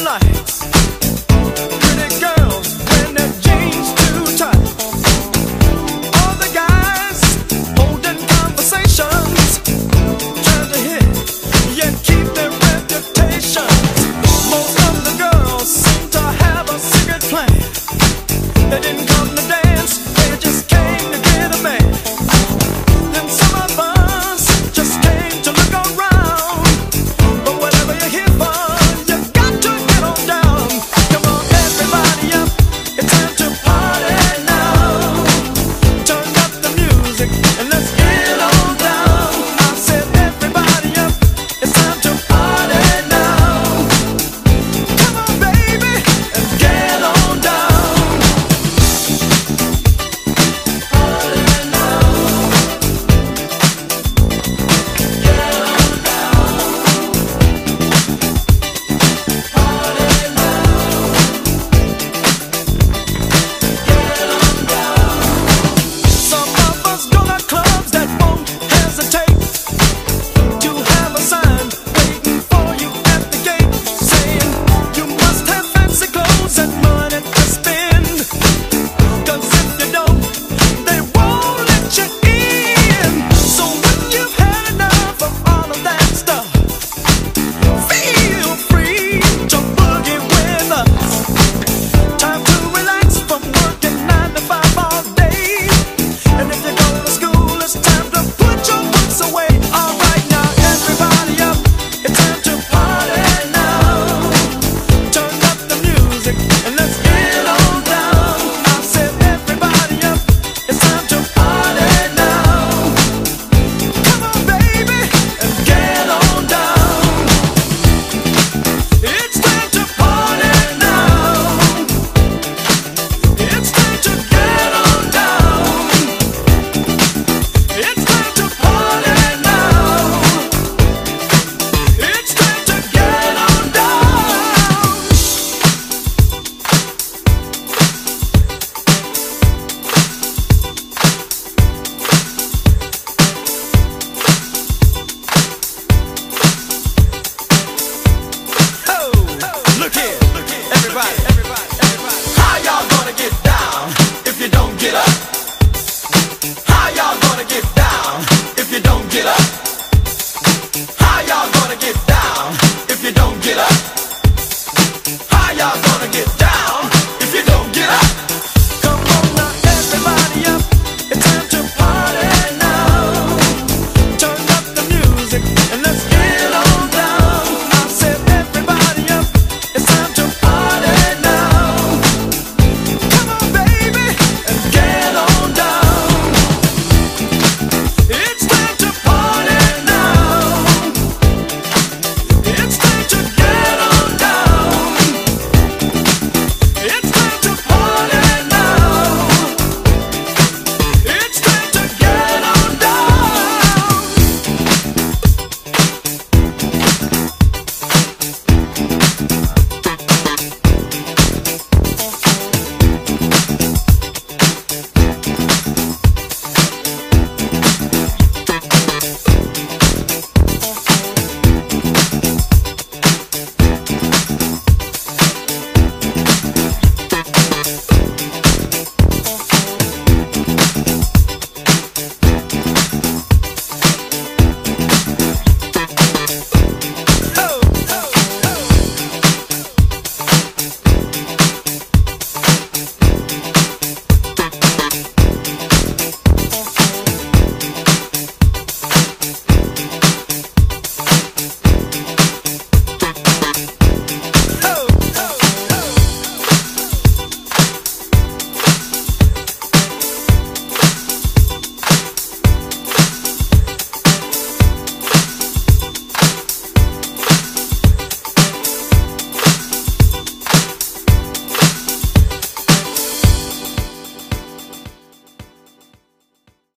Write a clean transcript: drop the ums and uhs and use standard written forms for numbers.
lights. Pretty girls wearing their jeans too tight. All the guys holding conversations, trying to hit, yet keep their reputation. Most of the girls seem to have a secret plan. They didn't come to dance, they just came to get a man. Then some of us just came to look around. But whatever you're here for, you got to get on down. Come on, everybody up, it's time to party now. Turn up the music and let's get on down. I said everybody up, it's time to party now. Come on, baby, and get on down. Party now. Get on down. Party now. Get on down. Some of us go to clubs that won't hesitate to have a sign waiting for you at the gate, saying you must have fancy clothes and money to spend. 'Cause if you don't, they won't let you in. So when you've had enough of all of that stuff, feel free to boogie with us. Time to relax from working 9 to 5 all day. And if you go to school, it's time to put your books away. All right, now everybody up, it's time to party now. Turn up the music and let's get on down. I said everybody up, it's time to party now. Come on, baby, and get on down. It's time to party now. It's time to get on down. It's time to party now. It's time to get on down. Oh, look here, everybody. How y'all gonna get down if you don't get up? How y'all gonna get down if you don't get up? How y'all gonna get down if you don't get up? How y'all gonna get down